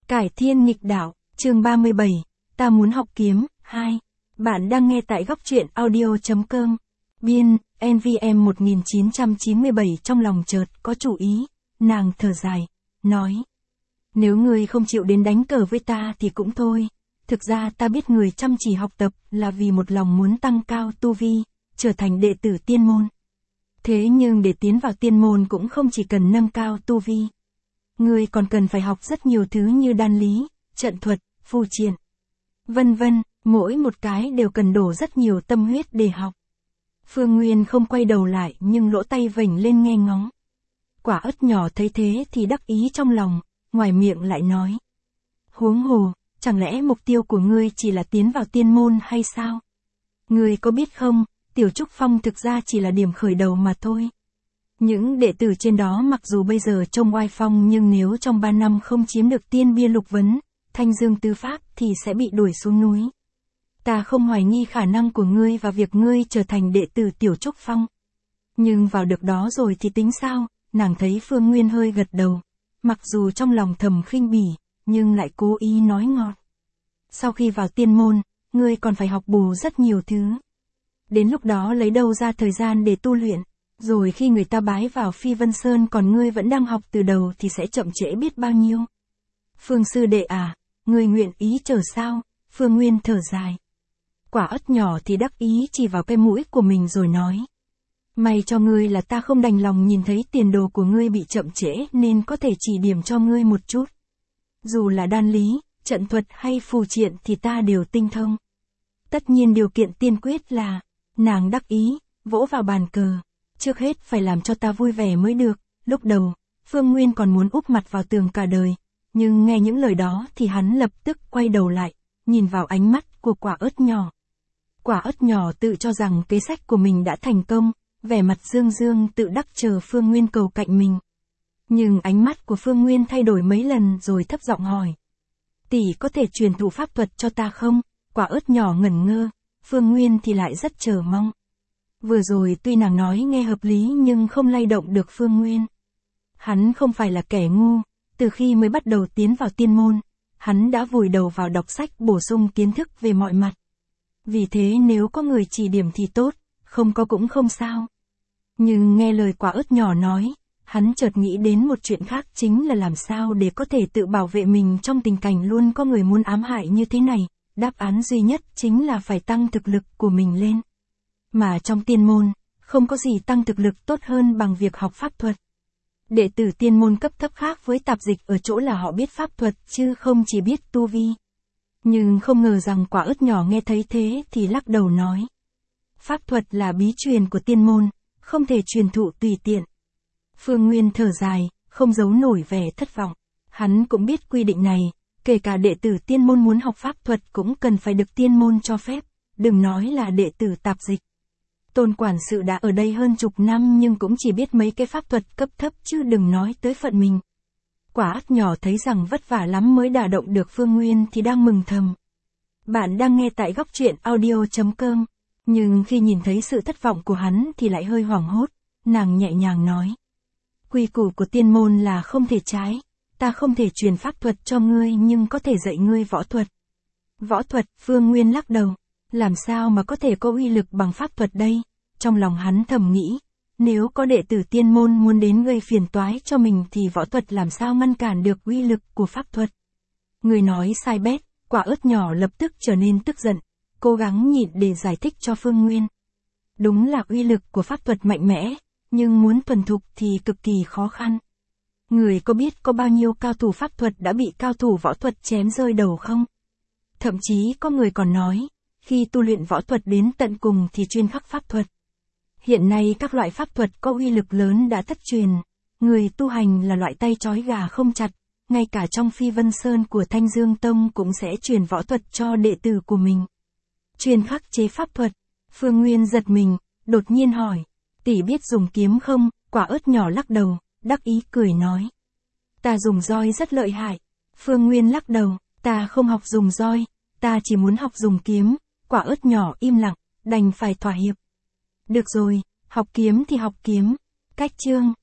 Cải thiên nghịch đạo, chương 37, ta muốn học kiếm, 2. Bạn đang nghe tại góc truyện audio.com. Biên, NVM 1997 trong lòng chợt có chủ ý, nàng thở dài, nói. Nếu ngươi không chịu đến đánh cờ với ta thì cũng thôi. Thực ra ta biết người chăm chỉ học tập là vì một lòng muốn tăng cao tu vi, trở thành đệ tử tiên môn. Thế nhưng để tiến vào tiên môn cũng không chỉ cần nâng cao tu vi. Ngươi còn cần phải học rất nhiều thứ như đan lý, trận thuật, phù triện, vân vân, mỗi một cái đều cần đổ rất nhiều tâm huyết để học. Phương Nguyên không quay đầu lại nhưng lỗ tay vểnh lên nghe ngóng. Quả ớt nhỏ thấy thế thì đắc ý trong lòng, ngoài miệng lại nói. Huống hồ, chẳng lẽ mục tiêu của ngươi chỉ là tiến vào tiên môn hay sao? Ngươi có biết không, Tiểu Trúc Phong thực ra chỉ là điểm khởi đầu mà thôi. Những đệ tử trên đó mặc dù bây giờ trông oai phong nhưng nếu trong 3 năm không chiếm được tiên bia lục vấn, thanh dương tứ pháp thì sẽ bị đuổi xuống núi. Ta không hoài nghi khả năng của ngươi và việc ngươi trở thành đệ tử Tiểu Trúc Phong. Nhưng vào được đó rồi thì tính sao? Nàng thấy Phương Nguyên hơi gật đầu. Mặc dù trong lòng thầm khinh bỉ, nhưng lại cố ý nói ngọt. Sau khi vào tiên môn, ngươi còn phải học bù rất nhiều thứ. Đến lúc đó lấy đâu ra thời gian để tu luyện. Rồi khi người ta bái vào Phi Vân Sơn còn ngươi vẫn đang học từ đầu thì sẽ chậm trễ biết bao nhiêu. Phương sư đệ à, ngươi nguyện ý chờ sao? Phương Nguyên thở dài. Quả ớt nhỏ thì đắc ý chỉ vào cái mũi của mình rồi nói. May cho ngươi là ta không đành lòng nhìn thấy tiền đồ của ngươi bị chậm trễ nên có thể chỉ điểm cho ngươi một chút. Dù là đan lý, trận thuật hay phù triện thì ta đều tinh thông. Tất nhiên điều kiện tiên quyết là, nàng đắc ý, vỗ vào bàn cờ. Trước hết phải làm cho ta vui vẻ mới được. Lúc đầu, Phương Nguyên còn muốn úp mặt vào tường cả đời. Nhưng nghe những lời đó thì hắn lập tức quay đầu lại, nhìn vào ánh mắt của quả ớt nhỏ. Quả ớt nhỏ tự cho rằng kế sách của mình đã thành công, vẻ mặt dương dương tự đắc chờ Phương Nguyên cầu cạnh mình. Nhưng ánh mắt của Phương Nguyên thay đổi mấy lần rồi thấp giọng hỏi. Tỷ có thể truyền thụ pháp thuật cho ta không? Quả ớt nhỏ ngẩn ngơ, Phương Nguyên thì lại rất chờ mong. Vừa rồi tuy nàng nói nghe hợp lý nhưng không lay động được Phương Nguyên. Hắn không phải là kẻ ngu, từ khi mới bắt đầu tiến vào tiên môn, hắn đã vùi đầu vào đọc sách bổ sung kiến thức về mọi mặt. Vì thế nếu có người chỉ điểm thì tốt, không có cũng không sao. Nhưng nghe lời quả ớt nhỏ nói, hắn chợt nghĩ đến một chuyện khác chính là làm sao để có thể tự bảo vệ mình trong tình cảnh luôn có người muốn ám hại như thế này. Đáp án duy nhất chính là phải tăng thực lực của mình lên. Mà trong tiên môn, không có gì tăng thực lực tốt hơn bằng việc học pháp thuật. Đệ tử tiên môn cấp thấp khác với tạp dịch ở chỗ là họ biết pháp thuật chứ không chỉ biết tu vi. Nhưng không ngờ rằng quả ớt nhỏ nghe thấy thế thì lắc đầu nói. Pháp thuật là bí truyền của tiên môn, không thể truyền thụ tùy tiện. Phương Nguyên thở dài, không giấu nổi vẻ thất vọng. Hắn cũng biết quy định này, kể cả đệ tử tiên môn muốn học pháp thuật cũng cần phải được tiên môn cho phép, đừng nói là đệ tử tạp dịch. Tôn quản sự đã ở đây hơn chục năm nhưng cũng chỉ biết mấy cái pháp thuật cấp thấp chứ đừng nói tới phận mình. Quả ớt nhỏ thấy rằng vất vả lắm mới đả động được Phương Nguyên thì đang mừng thầm. Bạn đang nghe tại góc truyện audio.com, nhưng khi nhìn thấy sự thất vọng của hắn thì lại hơi hoảng hốt, nàng nhẹ nhàng nói. Quy củ của tiên môn là không thể trái, ta không thể truyền pháp thuật cho ngươi nhưng có thể dạy ngươi võ thuật. Võ thuật, Phương Nguyên lắc đầu, làm sao mà có thể có uy lực bằng pháp thuật đây? Trong lòng hắn thầm nghĩ, nếu có đệ tử tiên môn muốn đến gây phiền toái cho mình thì võ thuật làm sao ngăn cản được uy lực của pháp thuật. Người nói sai bét, quả ớt nhỏ lập tức trở nên tức giận, cố gắng nhịn để giải thích cho Phương Nguyên. Đúng là uy lực của pháp thuật mạnh mẽ, nhưng muốn thuần thục thì cực kỳ khó khăn. Người có biết có bao nhiêu cao thủ pháp thuật đã bị cao thủ võ thuật chém rơi đầu không? Thậm chí có người còn nói, khi tu luyện võ thuật đến tận cùng thì chuyên khắc pháp thuật. Hiện nay các loại pháp thuật có uy lực lớn đã thất truyền, người tu hành là loại tay trói gà không chặt, ngay cả trong Phi Vân Sơn của Thanh Dương Tông cũng sẽ truyền võ thuật cho đệ tử của mình. Truyền khắc chế pháp thuật, Phương Nguyên giật mình, đột nhiên hỏi, tỷ biết dùng kiếm không? Quả ớt nhỏ lắc đầu, đắc ý cười nói. Ta dùng roi rất lợi hại. Phương Nguyên lắc đầu, ta không học dùng roi, ta chỉ muốn học dùng kiếm. Quả ớt nhỏ im lặng, đành phải thỏa hiệp. Được rồi, học kiếm thì học kiếm. Cách chương